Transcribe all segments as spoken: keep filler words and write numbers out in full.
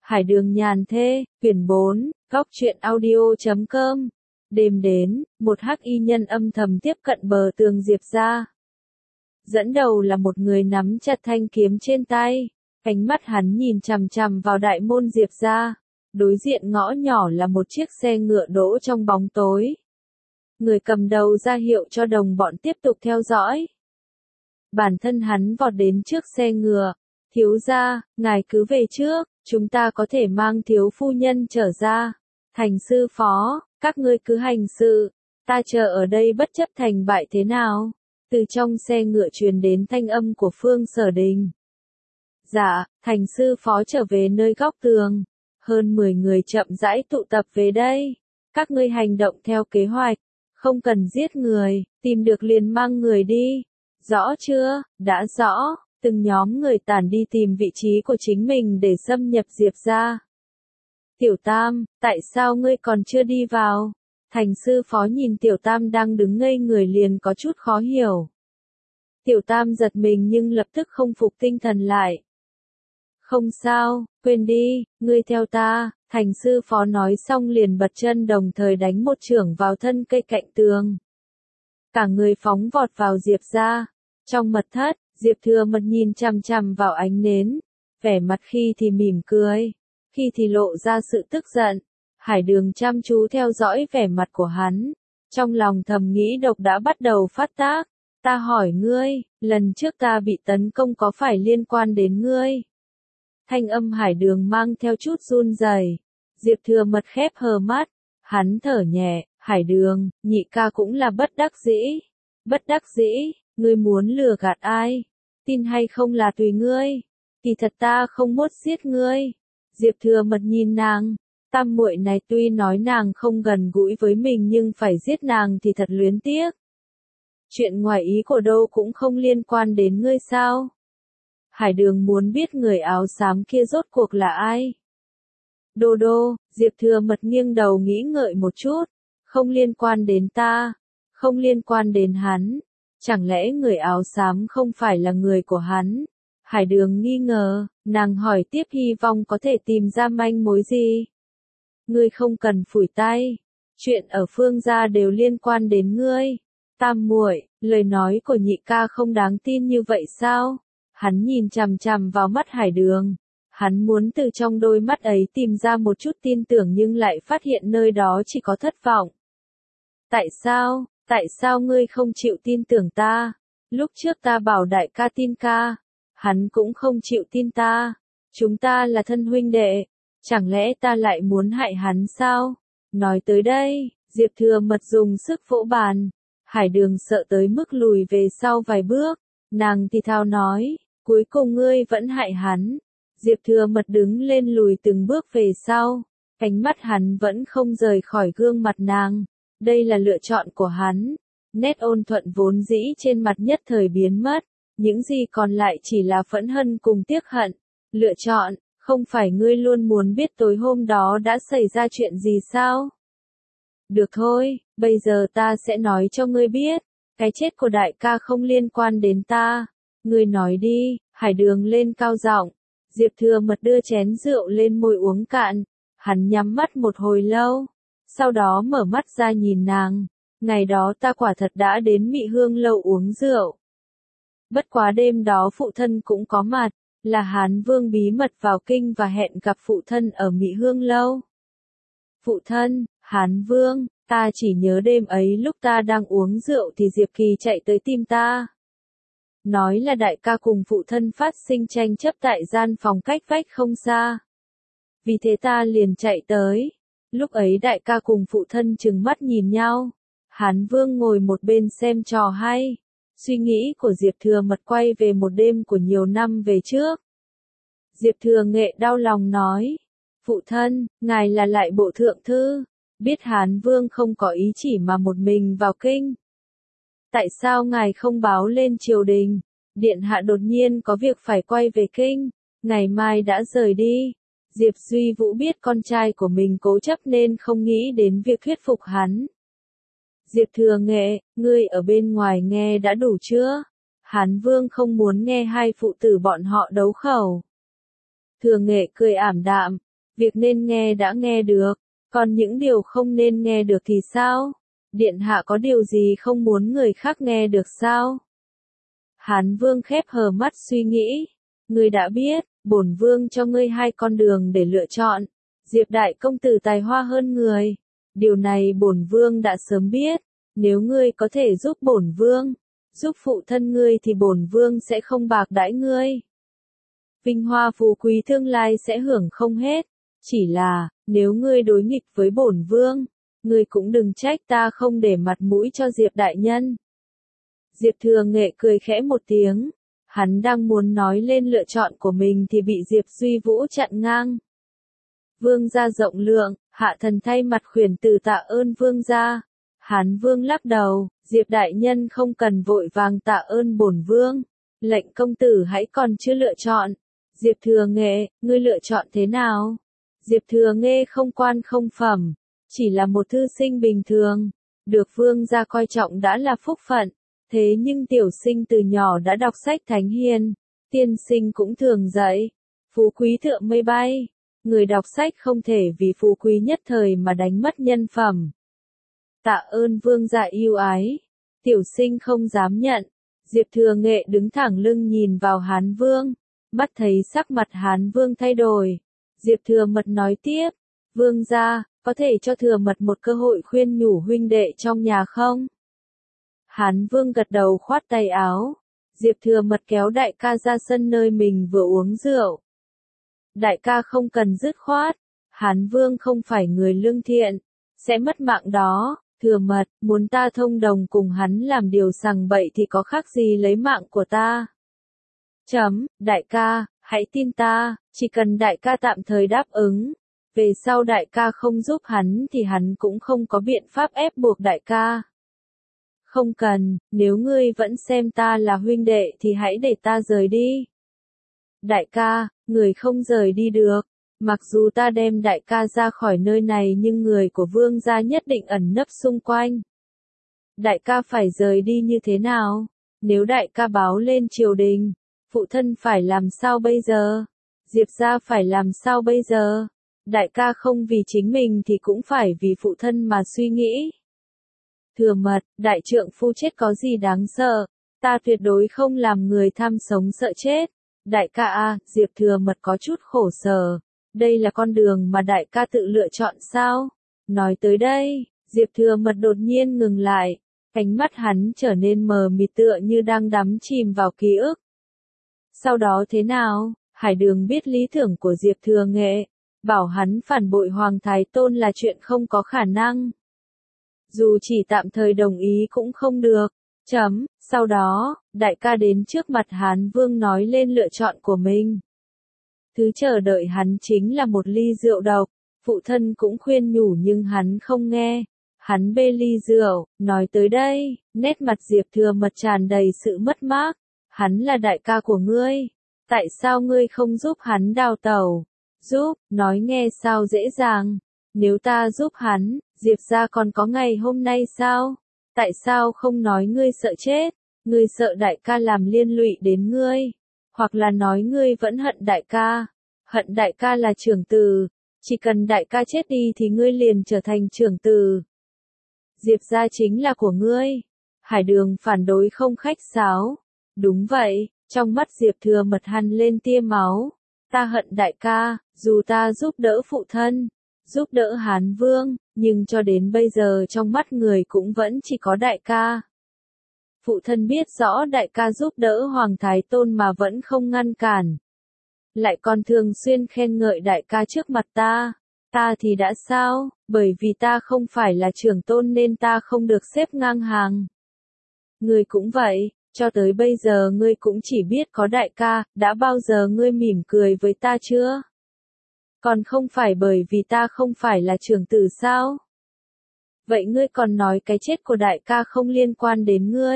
Hải đường nhàn thê, quyển bốn, góc truyện audio chấm com. Đêm đến, một hắc y nhân âm thầm tiếp cận bờ tường Diệp gia. Dẫn đầu là một người nắm chặt thanh kiếm trên tay, ánh mắt hắn nhìn chằm chằm vào đại môn Diệp gia. Đối diện ngõ nhỏ là một chiếc xe ngựa đỗ trong bóng tối. Người cầm đầu ra hiệu cho đồng bọn tiếp tục theo dõi. Bản thân hắn vọt đến trước xe ngựa. Thiếu gia, ngài cứ về trước, chúng ta có thể mang thiếu phu nhân trở ra. Thành sư phó, các ngươi cứ hành sự, ta chờ ở đây bất chấp thành bại thế nào. Từ trong xe ngựa truyền đến thanh âm của Phương Sở Đình. Dạ, thành sư phó trở về nơi góc tường. Hơn mười người chậm rãi tụ tập về đây. Các ngươi hành động theo kế hoạch, không cần giết người, tìm được liền mang người đi. Rõ chưa? Đã rõ. Từng nhóm người tản đi tìm vị trí của chính mình để xâm nhập Diệp gia. Tiểu Tam, tại sao ngươi còn chưa đi vào? Thành sư phó nhìn Tiểu Tam đang đứng ngây người liền có chút khó hiểu. Tiểu Tam giật mình nhưng lập tức không phục tinh thần lại. Không sao, quên đi, ngươi theo ta. Thành sư phó nói xong liền bật chân đồng thời đánh một chưởng vào thân cây cạnh tường. Cả người phóng vọt vào Diệp gia. Trong mật thất, Diệp Thừa Mật nhìn chằm chằm vào ánh nến, vẻ mặt khi thì mỉm cười, khi thì lộ ra sự tức giận. Hải Đường chăm chú theo dõi vẻ mặt của hắn, trong lòng thầm nghĩ độc đã bắt đầu phát tác. Ta hỏi ngươi, lần trước ta bị tấn công có phải liên quan đến ngươi? Thanh âm Hải Đường mang theo chút run rẩy. Diệp Thừa Mật khép hờ mắt, hắn thở nhẹ, Hải Đường, nhị ca cũng là bất đắc dĩ. Bất đắc dĩ, ngươi muốn lừa gạt ai? Tin hay không là tùy ngươi. Kỳ thật ta không mốt giết ngươi. Diệp Thừa Mật nhìn nàng, tam muội này tuy nói nàng không gần gũi với mình nhưng phải giết nàng thì thật luyến tiếc. Chuyện ngoài ý của đâu cũng không liên quan đến ngươi sao? Hải Đường muốn biết người áo xám kia rốt cuộc là ai? Đô đô, Diệp Thừa Mật nghiêng đầu nghĩ ngợi một chút, không liên quan đến ta, không liên quan đến hắn. Chẳng lẽ người áo xám không phải là người của hắn? Hải Đường nghi ngờ, nàng hỏi tiếp hy vọng có thể tìm ra manh mối gì. Ngươi không cần phủi tay, chuyện ở Phương gia đều liên quan đến ngươi. Tam muội, lời nói của nhị ca không đáng tin như vậy sao? Hắn nhìn chằm chằm vào mắt Hải Đường, hắn muốn từ trong đôi mắt ấy tìm ra một chút tin tưởng nhưng lại phát hiện nơi đó chỉ có thất vọng. Tại sao? Tại sao ngươi không chịu tin tưởng ta? Lúc trước ta bảo đại ca tin ca, hắn cũng không chịu tin ta. Chúng ta là thân huynh đệ, chẳng lẽ ta lại muốn hại hắn sao? Nói tới đây, Diệp Thừa Mật dùng sức vỗ bàn. Hải Đường sợ tới mức lùi về sau vài bước, nàng thì thào nói, cuối cùng ngươi vẫn hại hắn. Diệp Thừa Mật đứng lên lùi từng bước về sau, ánh mắt hắn vẫn không rời khỏi gương mặt nàng. Đây là lựa chọn của hắn. Nét ôn thuận vốn dĩ trên mặt nhất thời biến mất, những gì còn lại chỉ là phẫn hận cùng tiếc hận. Lựa chọn, không phải ngươi luôn muốn biết tối hôm đó đã xảy ra chuyện gì sao? Được thôi, bây giờ ta sẽ nói cho ngươi biết, cái chết của đại ca không liên quan đến ta. Ngươi nói đi. Hải Đường lên cao giọng. Diệp Thừa Mật đưa chén rượu lên môi uống cạn, hắn nhắm mắt một hồi lâu. Sau đó mở mắt ra nhìn nàng, ngày đó ta quả thật đã đến Mị Hương lâu uống rượu. Bất quá đêm đó phụ thân cũng có mặt, là Hán Vương bí mật vào kinh và hẹn gặp phụ thân ở Mị Hương lâu. Phụ thân, Hán Vương, ta chỉ nhớ đêm ấy lúc ta đang uống rượu thì Diệp Kỳ chạy tới tìm ta. Nói là đại ca cùng phụ thân phát sinh tranh chấp tại gian phòng cách vách không xa. Vì thế ta liền chạy tới. Lúc ấy đại ca cùng phụ thân trừng mắt nhìn nhau. Hán Vương ngồi một bên xem trò hay. Suy nghĩ của Diệp Thừa Mật quay về một đêm của nhiều năm về trước. Diệp Thừa Nghệ đau lòng nói. Phụ thân, ngài là lại bộ thượng thư. Biết Hán Vương không có ý chỉ mà một mình vào kinh. Tại sao ngài không báo lên triều đình? Điện hạ đột nhiên có việc phải quay về kinh. Ngày mai đã rời đi. Diệp Duy Vũ biết con trai của mình cố chấp nên không nghĩ đến việc thuyết phục hắn. Diệp Thừa Nghệ, ngươi ở bên ngoài nghe đã đủ chưa? Hán Vương không muốn nghe hai phụ tử bọn họ đấu khẩu. Thừa Nghệ cười ảm đạm, Việc nên nghe đã nghe được, còn những điều không nên nghe được thì sao? Điện hạ có điều gì không muốn người khác nghe được sao? Hán Vương khép hờ mắt suy nghĩ. Ngươi đã biết, bổn Vương cho ngươi hai con đường để lựa chọn. Diệp đại công tử tài hoa hơn người. Điều này bổn Vương đã sớm biết. Nếu ngươi có thể giúp bổn Vương, giúp phụ thân ngươi thì bổn Vương sẽ không bạc đãi ngươi. Vinh hoa phú quý tương lai sẽ hưởng không hết. Chỉ là, nếu ngươi đối nghịch với bổn Vương, ngươi cũng đừng trách ta không để mặt mũi cho Diệp đại nhân. Diệp Thừa Nghệ cười khẽ một tiếng. Hắn đang muốn nói lên lựa chọn của mình thì bị Diệp Duy Vũ chặn ngang. Vương gia rộng lượng, hạ thần thay mặt khuyển tử tạ ơn vương gia. Hán Vương lắc đầu, Diệp đại nhân không cần vội vàng tạ ơn bổn Vương. Lệnh công tử hãy còn chưa lựa chọn. Diệp Thừa Nghệ, ngươi lựa chọn thế nào? Diệp Thừa Nghệ không quan không phẩm, chỉ là một thư sinh bình thường. Được vương gia coi trọng đã là phúc phận. Thế nhưng tiểu sinh từ nhỏ đã đọc sách thánh hiền, tiên sinh cũng thường dạy, phú quý thượng mây bay, người đọc sách không thể vì phú quý nhất thời mà đánh mất nhân phẩm. Tạ ơn vương gia yêu ái, tiểu sinh không dám nhận. Diệp Thừa Nghệ đứng thẳng lưng nhìn vào Hán Vương, mắt thấy sắc mặt Hán Vương thay đổi. Diệp Thừa Mật nói tiếp, vương gia, có thể cho Thừa Mật một cơ hội khuyên nhủ huynh đệ trong nhà không? Hán Vương gật đầu khoát tay áo. Diệp Thừa Mật kéo đại ca ra sân nơi mình vừa uống rượu. Đại ca không cần dứt khoát. Hán Vương không phải người lương thiện, sẽ mất mạng đó. Thừa Mật, muốn ta thông đồng cùng hắn làm điều sằng bậy thì có khác gì lấy mạng của ta. Chấm, đại ca, hãy tin ta, chỉ cần đại ca tạm thời đáp ứng. Về sau đại ca không giúp hắn thì hắn cũng không có biện pháp ép buộc đại ca. Không cần, nếu ngươi vẫn xem ta là huynh đệ thì hãy để ta rời đi. Đại ca, người không rời đi được. Mặc dù ta đem đại ca ra khỏi nơi này nhưng người của vương gia nhất định ẩn nấp xung quanh. Đại ca phải rời đi như thế nào? Nếu đại ca báo lên triều đình, phụ thân phải làm sao bây giờ? Diệp gia phải làm sao bây giờ? Đại ca không vì chính mình thì cũng phải vì phụ thân mà suy nghĩ. Thừa Mật, đại trượng phu chết có gì đáng sợ, ta tuyệt đối không làm người tham sống sợ chết. Đại ca a, Diệp Thừa Mật có chút khổ sở, đây là con đường mà đại ca tự lựa chọn sao? Nói tới đây, Diệp Thừa Mật đột nhiên ngừng lại, ánh mắt hắn trở nên mờ mịt tựa như đang đắm chìm vào ký ức. Sau đó thế nào? Hải Đường biết lý tưởng của Diệp Thừa Nghệ, bảo hắn phản bội Hoàng Thái Tôn là chuyện không có khả năng. Dù chỉ tạm thời đồng ý cũng không được. Chấm, sau đó, đại ca đến trước mặt Hán Vương nói lên lựa chọn của mình. Thứ chờ đợi hắn chính là một ly rượu độc, phụ thân cũng khuyên nhủ nhưng hắn không nghe. Hắn bê ly rượu, nói tới đây, nét mặt Diệp Thừa Mật tràn đầy sự mất mát. Hắn là đại ca của ngươi, tại sao ngươi không giúp hắn đào tẩu? Giúp, nói nghe sao dễ dàng. Nếu ta giúp hắn, Diệp gia còn có ngày hôm nay sao? Tại sao không nói ngươi sợ chết? Ngươi sợ đại ca làm liên lụy đến ngươi? Hoặc là nói ngươi vẫn hận đại ca? Hận đại ca là trưởng tử, chỉ cần đại ca chết đi thì ngươi liền trở thành trưởng tử. Diệp gia chính là của ngươi. Hải Đường phản đối không khách sáo. Đúng vậy, trong mắt Diệp Thừa Mật hằn lên tia máu. Ta hận đại ca, dù ta giúp đỡ phụ thân, giúp đỡ Hán Vương, nhưng cho đến bây giờ trong mắt người cũng vẫn chỉ có đại ca. Phụ thân biết rõ đại ca giúp đỡ Hoàng Thái Tôn mà vẫn không ngăn cản. Lại còn thường xuyên khen ngợi đại ca trước mặt ta. Ta thì đã sao, bởi vì ta không phải là trưởng tôn nên ta không được xếp ngang hàng. Ngươi cũng vậy, cho tới bây giờ ngươi cũng chỉ biết có đại ca, đã bao giờ ngươi mỉm cười với ta chưa? Còn không phải bởi vì ta không phải là trưởng tử sao? Vậy ngươi còn nói cái chết của đại ca không liên quan đến ngươi.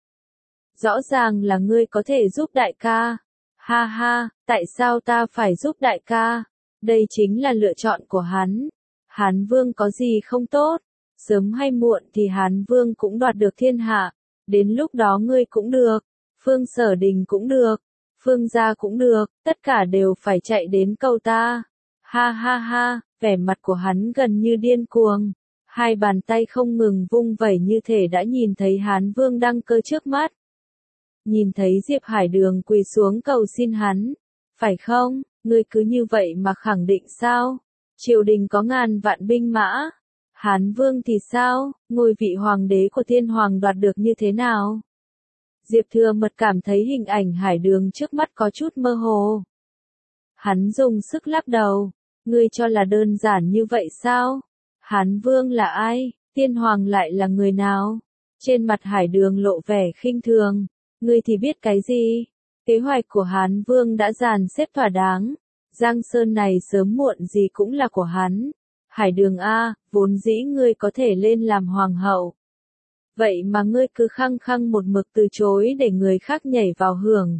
Rõ ràng là ngươi có thể giúp đại ca. Ha ha, tại sao ta phải giúp đại ca? Đây chính là lựa chọn của hắn. Hán Vương có gì không tốt? Sớm hay muộn thì Hán Vương cũng đoạt được thiên hạ. Đến lúc đó ngươi cũng được. Phương Sở Đình cũng được. Phương gia cũng được. Tất cả đều phải chạy đến câu ta. Ha ha ha, vẻ mặt của hắn gần như điên cuồng. Hai bàn tay không ngừng vung vẩy như thể đã nhìn thấy Hán Vương đăng cơ trước mắt. Nhìn thấy Diệp Hải Đường quỳ xuống cầu xin hắn. Phải không, ngươi cứ như vậy mà khẳng định sao? Triều đình có ngàn vạn binh mã. Hán Vương thì sao, ngôi vị hoàng đế của Thiên Hoàng đoạt được như thế nào? Diệp Thừa Mật cảm thấy hình ảnh Hải Đường trước mắt có chút mơ hồ. Hắn dùng sức lắc đầu. Ngươi cho là đơn giản như vậy sao? Hán Vương là ai? Tiên Hoàng lại là người nào? Trên mặt Hải Đường lộ vẻ khinh thường. Ngươi thì biết cái gì? Kế hoạch của Hán Vương đã dàn xếp thỏa đáng. Giang Sơn này sớm muộn gì cũng là của hắn. Hải Đường A, vốn dĩ ngươi có thể lên làm hoàng hậu. Vậy mà ngươi cứ khăng khăng một mực từ chối để người khác nhảy vào hưởng.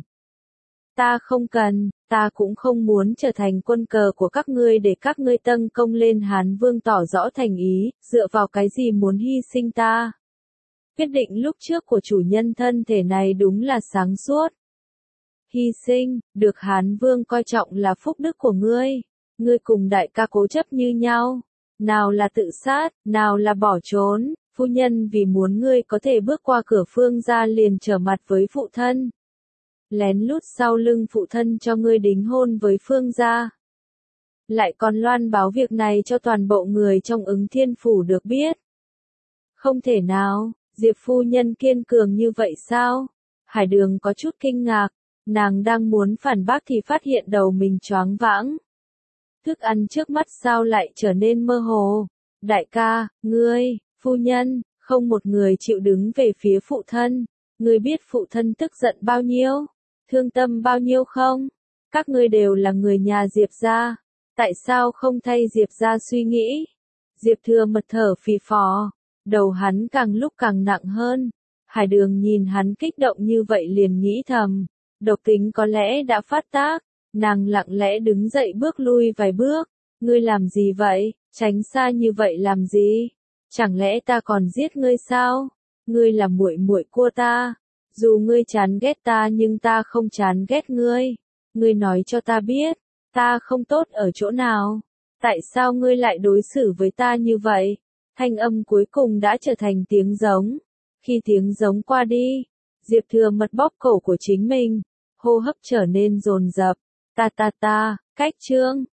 Ta không cần, ta cũng không muốn trở thành quân cờ của các ngươi để các ngươi tâng công lên. Hán Vương tỏ rõ thành ý, dựa vào cái gì muốn hy sinh ta? Quyết định lúc trước của chủ nhân thân thể này đúng là sáng suốt. Hy sinh, được Hán Vương coi trọng là phúc đức của ngươi. Ngươi cùng đại ca cố chấp như nhau. Nào là tự sát, nào là bỏ trốn. Phu nhân vì muốn ngươi có thể bước qua cửa Phương gia liền trở mặt với phụ thân. Lén lút sau lưng phụ thân cho ngươi đính hôn với Phương gia. Lại còn loan báo việc này cho toàn bộ người trong Ứng Thiên Phủ được biết. Không thể nào, Diệp phu nhân kiên cường như vậy sao? Hải Đường có chút kinh ngạc, nàng đang muốn phản bác thì phát hiện đầu mình choáng váng. Thức ăn trước mắt sao lại trở nên mơ hồ? Đại ca, ngươi, phu nhân, không một người chịu đứng về phía phụ thân. Ngươi biết phụ thân tức giận bao nhiêu? Thương tâm bao nhiêu không? Các ngươi đều là người nhà Diệp gia. Tại sao không thay Diệp gia suy nghĩ? Diệp Thừa Mật thở phì phò. Đầu hắn càng lúc càng nặng hơn. Hải Đường nhìn hắn kích động như vậy liền nghĩ thầm. Độc tính có lẽ đã phát tác. Nàng lặng lẽ đứng dậy bước lui vài bước. Ngươi làm gì vậy? Tránh xa như vậy làm gì? Chẳng lẽ ta còn giết ngươi sao? Ngươi là muội muội của ta. Dù ngươi chán ghét ta nhưng ta không chán ghét ngươi. Ngươi nói cho ta biết, ta không tốt ở chỗ nào? Tại sao ngươi lại đối xử với ta như vậy? Thanh âm cuối cùng đã trở thành tiếng giống. Khi tiếng giống qua đi, Diệp Thừa Mật bóp cổ của chính mình, hô hấp trở nên dồn dập. Ta ta ta, cách chương.